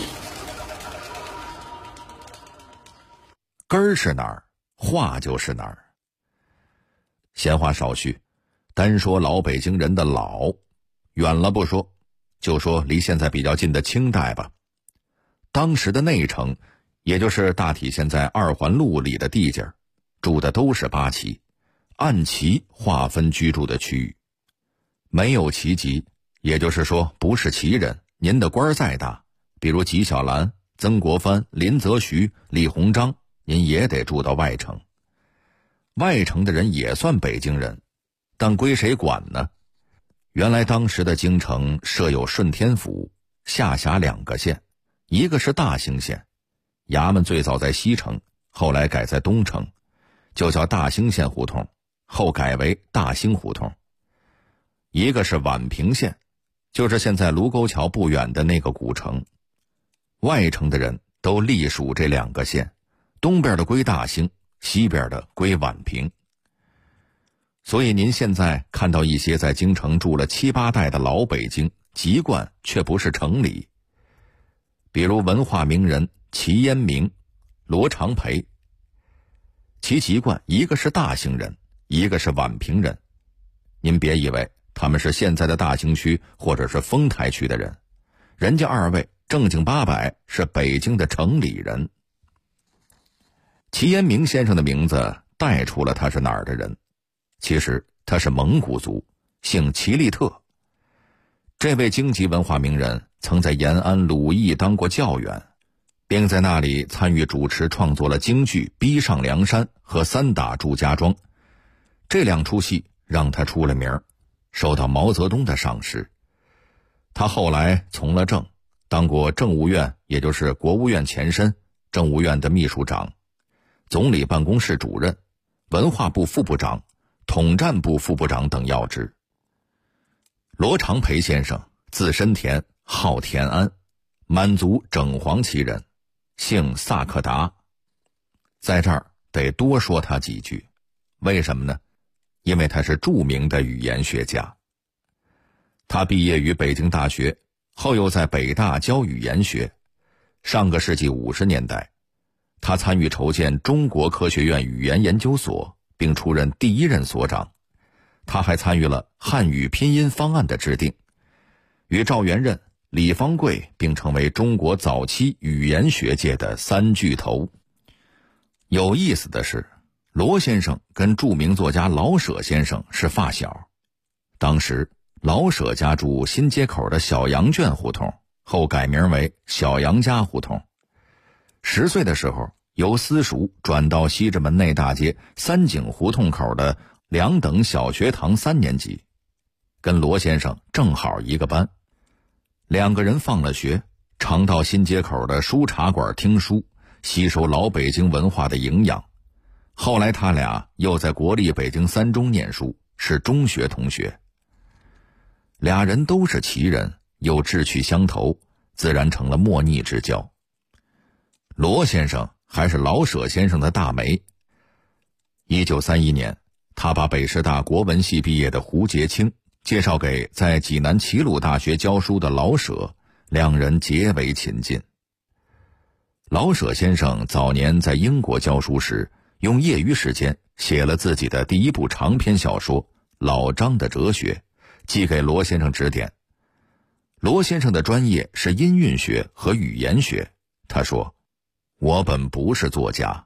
根儿是哪儿，话就是哪儿。闲话少叙，单说老北京人的老，远了不说，就说离现在比较近的清代吧。当时的内城，也就是大体现在2环路里的地界，住的都是八旗，按旗划分居住的区域。没有旗籍，也就是说不是旗人，您的官再大，比如纪晓岚、曾国藩、林则徐、李鸿章，您也得住到外城。外城的人也算北京人，但归谁管呢？原来当时的京城设有顺天府，下辖2个县，一个是大兴县，衙门最早在西城，后来改在东城，就叫大兴县胡同，后改为大兴胡同。一个是宛平县，就是现在卢沟桥不远的那个古城。外城的人都隶属这2个县，东边的归大兴，西边的归宛平。所以您现在看到一些在京城住了7、8代的老北京，籍贯却不是城里。比如文化名人齐烟明、罗长培，其籍贯一个是大兴人，一个是宛平人。您别以为他们是现在的大兴区或者是丰台区的人，人家2位正经八百是北京的城里人。齐烟明先生的名字带出了他是哪儿的人，其实他是蒙古族，姓齐利特。这位京籍文化名人曾在延安鲁艺当过教员，并在那里参与主持创作了京剧《逼上梁山》和《三打祝家庄》，这2出戏让他出了名，受到毛泽东的赏识。他后来从了政，当过政务院，也就是国务院前身政务院的秘书长，总理办公室主任，文化部副部长，统战部副部长等要职。罗长培先生字申田，号田安，满族整黄旗人，姓萨克达。在这儿得多说他几句，为什么呢？因为他是著名的语言学家。他毕业于北京大学，后又在北大教语言学。上个世纪50年代，他参与筹建中国科学院语言研究所，并出任第1任所长。他还参与了汉语拼音方案的制定，与赵元任、李方贵并成为中国早期语言学界的3巨头。有意思的是，罗先生跟著名作家老舍先生是发小。当时老舍家住新街口的小羊圈胡同，后改名为小杨家胡同。10岁的时候，由私塾转到西直门内大街三井胡同口的2等小学堂3年级，跟罗先生正好一个班。2个人放了学，常到新街口的书茶馆听书，吸收老北京文化的营养。后来他俩又在国立北京3中念书，是中学同学。2人都是旗人，又志趣相投，自然成了莫逆之交。罗先生还是老舍先生的大媒。1931年，他把北师大国文系毕业的胡洁清介绍给在济南齐鲁大学教书的老舍，2人结为亲近。老舍先生早年在英国教书时，用业余时间写了自己的第1部长篇小说《老张的哲学》，寄给罗先生指点。罗先生的专业是音韵学和语言学，他说：“我本不是作家，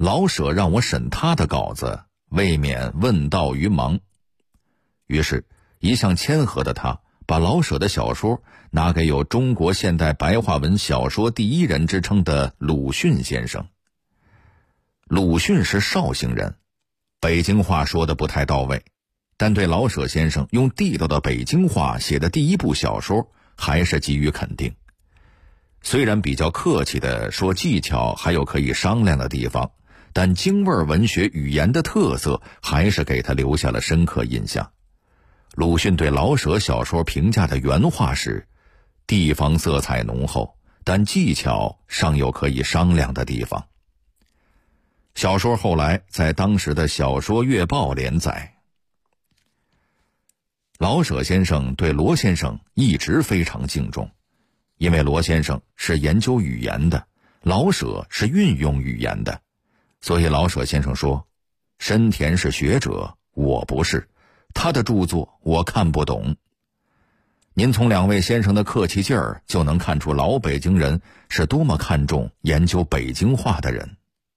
老舍让我审他的稿子，未免问道于盲。于是一向谦和的他把老舍的小说拿给有中国现代白话文小说第一人之称的鲁迅先生。鲁迅是绍兴人，北京话说的不太到位，但对老舍先生用地道的北京话写的第一部小说还是给予肯定。虽然比较客气地说技巧还有可以商量的地方，但京味文学语言的特色还是给他留下了深刻印象。鲁迅对老舍小说评价的原话是：地方色彩浓厚，但技巧尚有可以商量的地方。小说后来在当时的小说月报连载。老舍先生对罗先生一直非常敬重，因为罗先生是研究语言的，老舍是运用语言的，所以老舍先生说：深田是学者，我不是，他的著作我看不懂。您从两位先生的客气劲儿就能看出老北京人是多么看重研究北京话的人。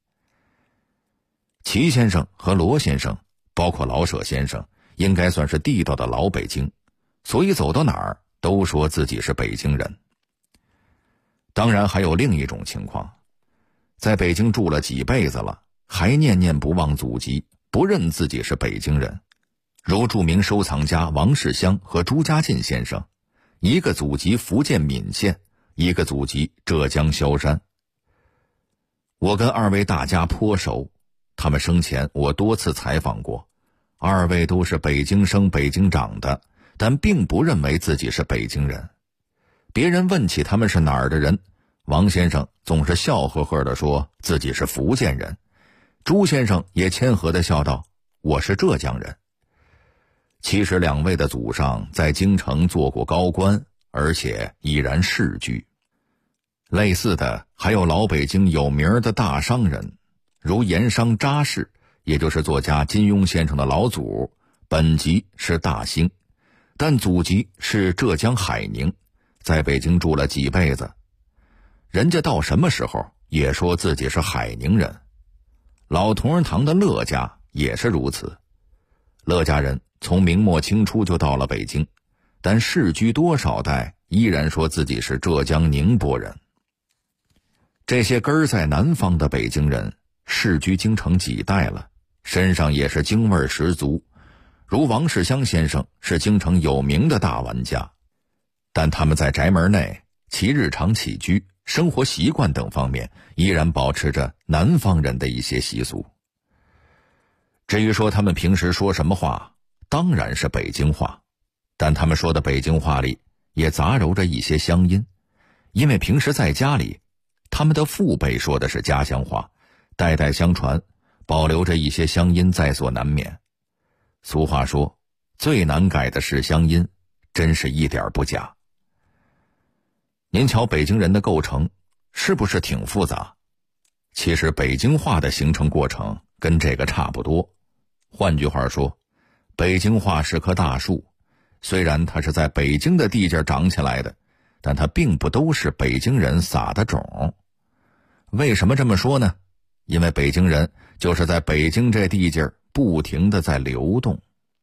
齐先生和罗先生，包括老舍先生，应该算是地道的老北京，所以走到哪儿都说自己是北京人。当然还有另一种情况，在北京住了几辈子了，还念念不忘祖籍，不认自己是北京人，如著名收藏家王世襄和朱家进先生，一个祖籍福建闽县，一个祖籍浙江萧山。我跟二位大家颇熟，他们生前我多次采访过，二位都是北京生北京长的，但并不认为自己是北京人。别人问起他们是哪儿的人，王先生总是笑呵呵地说自己是福建人，朱先生也谦和地笑道：我是浙江人。其实两位的祖上在京城做过高官，而且已然世居。类似的还有老北京有名的大商人，如盐商查氏，也就是作家金庸先生的老祖，本籍是大兴，但祖籍是浙江海宁，在北京住了几辈子。人家到什么时候也说自己是海宁人。老同仁堂的乐家也是如此，乐家人从明末清初就到了北京，但世居多少代依然说自己是浙江宁波人。这些根儿在南方的北京人世居京城几代了，身上也是京味十足，如王世襄先生是京城有名的大玩家，但他们在宅门内其日常起居、生活习惯等方面依然保持着南方人的一些习俗。至于说他们平时说什么话，当然是北京话，但他们说的北京话里也杂糅着一些乡音，因为平时在家里他们的父辈说的是家乡话，代代相传，保留着一些乡音在所难免。俗话说，最难改的是乡音，真是一点不假。您瞧北京人的构成是不是挺复杂？其实北京话的形成过程跟这个差不多。换句话说，北京话是棵大树，虽然它是在北京的地界长起来的，但它并不都是北京人撒的种。为什么这么说呢？因为北京人就是在北京这地界不停地在流动。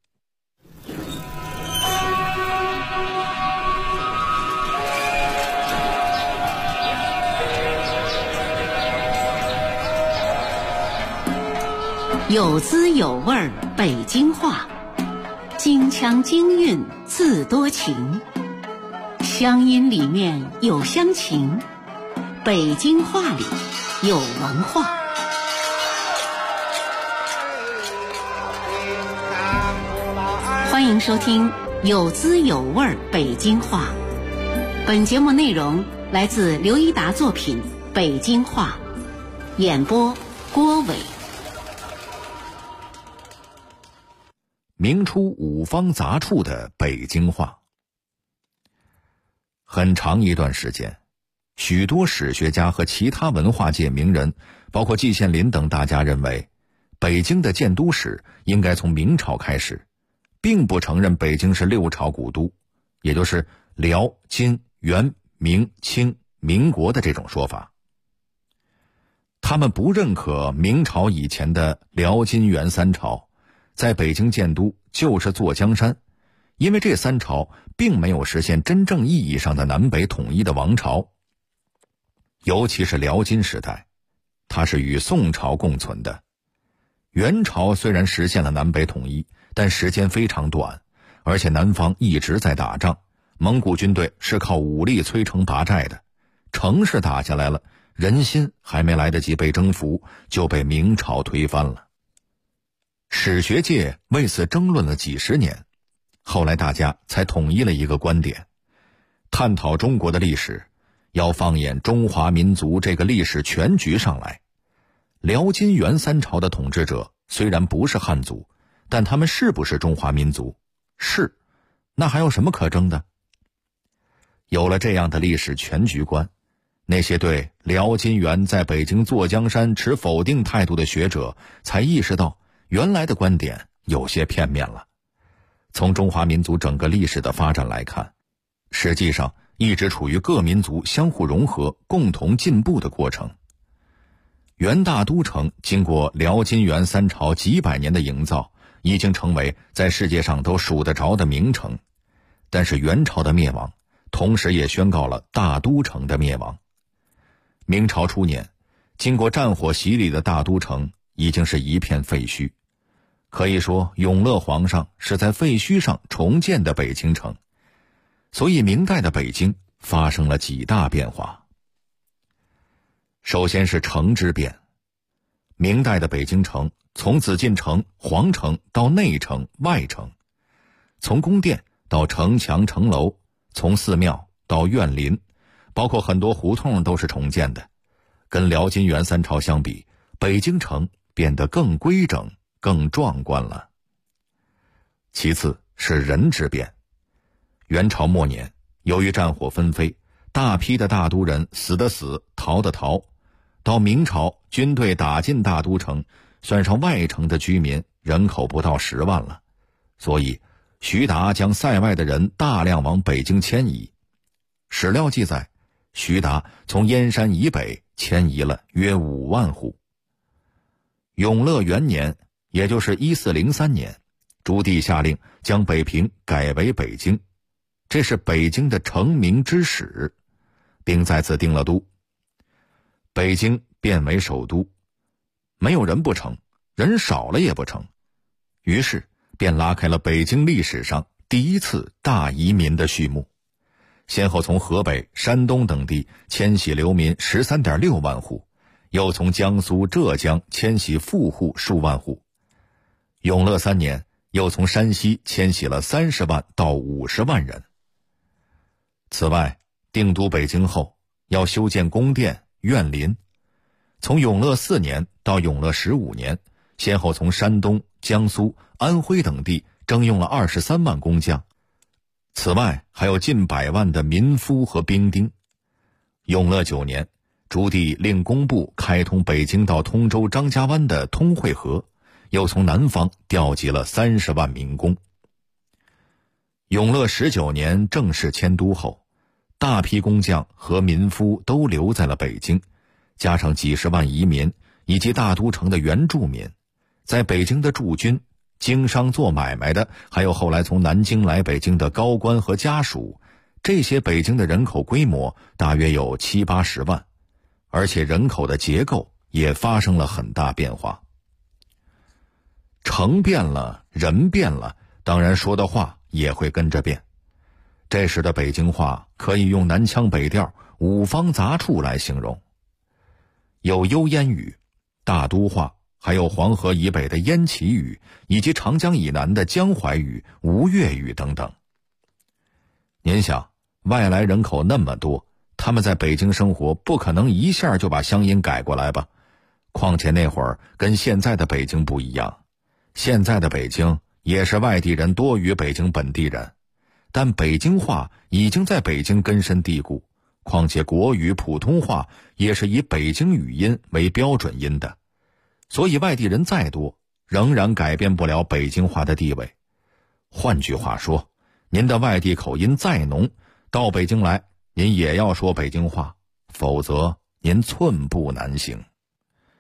有滋有味北京话，京腔京韵自多情，乡音里面有乡情，北京话里有文化。欢迎收听有滋有味北京话。本节目内容来自刘一达作品《北京话》，演播郭伟。 明初五方杂处的北京话。很长一段时间，许多史学家和其他文化界名人，包括季羡林等大家认为，北京的建都史应该从明朝开始，并不承认北京是六朝古都，也就是辽、金、元、明、清、民国的这种说法。他他们不认可明朝以前的辽金元三朝，在北京建都就是坐江山，因为这三朝并没有实现真正意义上的南北统一的王朝。尤其是辽金时代，它是与宋朝共存的。元朝虽然实现了南北统一，但时间非常短，而且南方一直在打仗，蒙古军队是靠武力摧城拔寨的，城市打下来了，人心还没来得及被征服，就被明朝推翻了。史学界为此争论了几十年，后来大家才统一了一个观点：探讨中国的历史，要放眼中华民族这个历史全局上来。辽金元三朝的统治者虽然不是汉族，但他们是不是中华民族？是，那还有什么可争的？有了这样的历史全局观，那些对辽金元在北京坐江山持否定态度的学者才意识到，原来的观点有些片面了。从中华民族整个历史的发展来看，实际上一直处于各民族相互融合、共同进步的过程。元大都城经过辽金元三朝几百年的营造，已经成为在世界上都数得着的名城。但是元朝的灭亡，同时也宣告了大都城的灭亡。明朝初年，经过战火洗礼的大都城已经是一片废墟，可以说永乐皇上是在废墟上重建的北京城。所以明代的北京发生了几大变化。首先是城之变。明代的北京城从紫禁城、皇城到内城、外城，从宫殿到城墙城楼，从寺庙到院林，包括很多胡同都是重建的。跟辽金元三朝相比，北京城变得更规整、更壮观了。其次是人之变。元朝末年，由于战火纷飞，大批的大都人死的死，逃的逃。到明朝，军队打进大都城，算上外城的居民，人口不到10万了。所以徐达将塞外的人大量往北京迁移。史料记载，徐达从燕山以北迁移了约5万户。永乐元年，也就是1403年，朱棣下令将北平改为北京，这是北京的成名之始，并在此定了都。北京变为首都，没有人不成，人少了也不成，于是便拉开了北京历史上第一次大移民的序幕，先后从河北、山东等地迁徙流民 13.6 万户，又从江苏、浙江迁徙富户数万户。永乐3年，又从山西迁徙了30万到50万人。此外，定都北京后，要修建宫殿、院林。从永乐4年到永乐15年，先后从山东、江苏、安徽等地征用了23万工匠，此外还有近100万的民夫和兵丁。永乐9年，朱棣令工部开通北京到通州张家湾的通惠河，又从南方调集了30万民工。永乐19年正式迁都后，大批工匠和民夫都留在了北京，加上几十万移民以及大都城的原住民，在北京的驻军、经商做买卖的，还有后来从南京来北京的高官和家属，这些北京的人口规模大约有70-80万，而且人口的结构也发生了很大变化。城变了，人变了，当然说的话也会跟着变。这时的北京话可以用南腔北调、五方杂处来形容，有幽燕语、大都话，还有黄河以北的燕齐语，以及长江以南的江淮语、吴越语等等。您想，外来人口那么多，他们在北京生活，不可能一下就把乡音改过来吧？况且那会儿跟现在的北京不一样，现在的北京也是外地人多于北京本地人，但北京话已经在北京根深蒂固，况且国语、普通话也是以北京语音为标准音的，所以外地人再多，仍然改变不了北京话的地位。换句话说，您的外地口音再浓，到北京来，您也要说北京话，否则您寸步难行。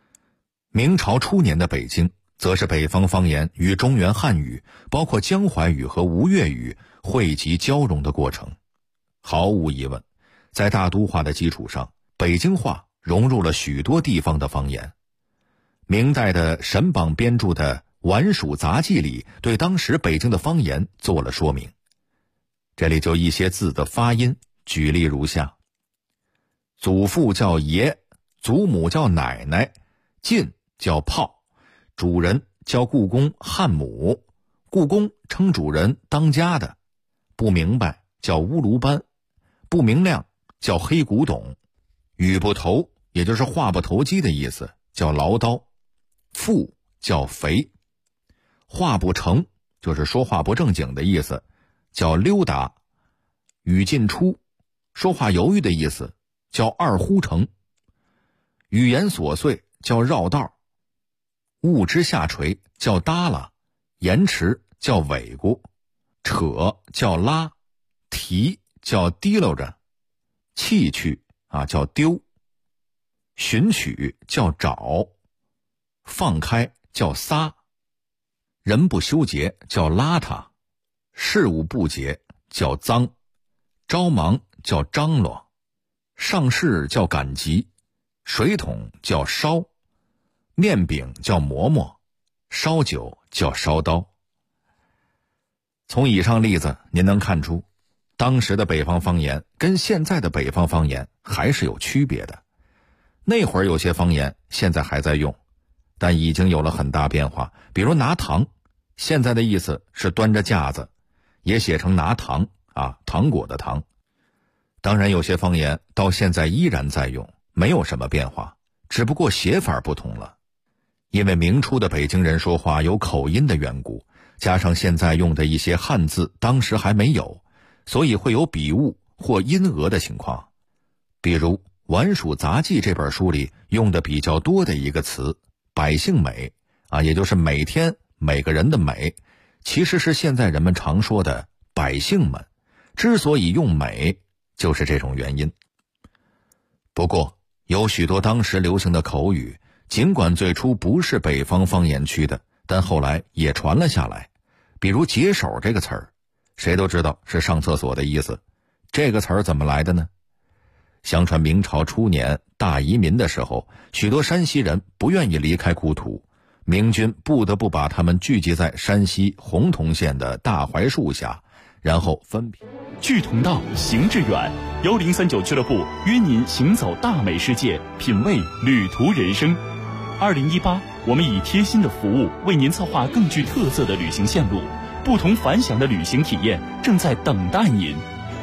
明朝初年的北京，则是北方方言与中原汉语，包括江淮语和吴越语汇集交融的过程。毫无疑问，在大都话的基础上，北京话融入了许多地方的方言。明代的沈榜编著的《宛署杂记》里，对当时北京的方言做了说明。这里就一些字的发音，举例如下：祖父叫爷，祖母叫奶奶，进叫炮，主人叫故宫汉母，故宫称主人当家的，不明白叫乌卢班，不明亮叫黑古董，语不投也就是话不投机的意思，叫唠叨，富叫肥，话不成就是说话不正经的意思，叫溜达，语进出说话犹豫的意思，叫二呼成，语言琐碎叫绕道，物之下垂叫耷拉，延迟叫尾咕，扯叫拉，提叫提溜着，弃去叫丢，寻取叫找，放开叫撒，人不修洁叫邋遢，事务不洁叫脏，着忙叫张罗，上事叫赶集，水桶叫烧，面饼叫馍馍，烧酒叫烧刀。从以上例子您能看出，当时的北方方言跟现在的北方方言还是有区别的。那会儿有些方言现在还在用，但已经有了很大变化。比如拿糖，现在的意思是端着架子，也写成拿糖糖果的糖。当然有些方言到现在依然在用，没有什么变化，只不过写法不同了。因为明初的北京人说话有口音的缘故，加上现在用的一些汉字当时还没有，所以会有笔误或音讹的情况。比如《宛署杂记》这本书里用的比较多的一个词百姓美也就是每天每个人的美，其实是现在人们常说的百姓们，之所以用美就是这种原因。不过有许多当时流行的口语，尽管最初不是北方方言区的，但后来也传了下来。比如解手这个词儿，谁都知道是上厕所的意思，这个词儿怎么来的呢？相传明朝初年大移民的时候，许多山西人不愿意离开故土，明军不得不把他们聚集在山西洪洞县的大槐树下，然后分别。 志同道，行致远，1039俱乐部约您行走大美世界，品味旅途人生。2018，我们以贴心的服务为您策划更具特色的旅行线路，不同凡响的旅行体验正在等待您。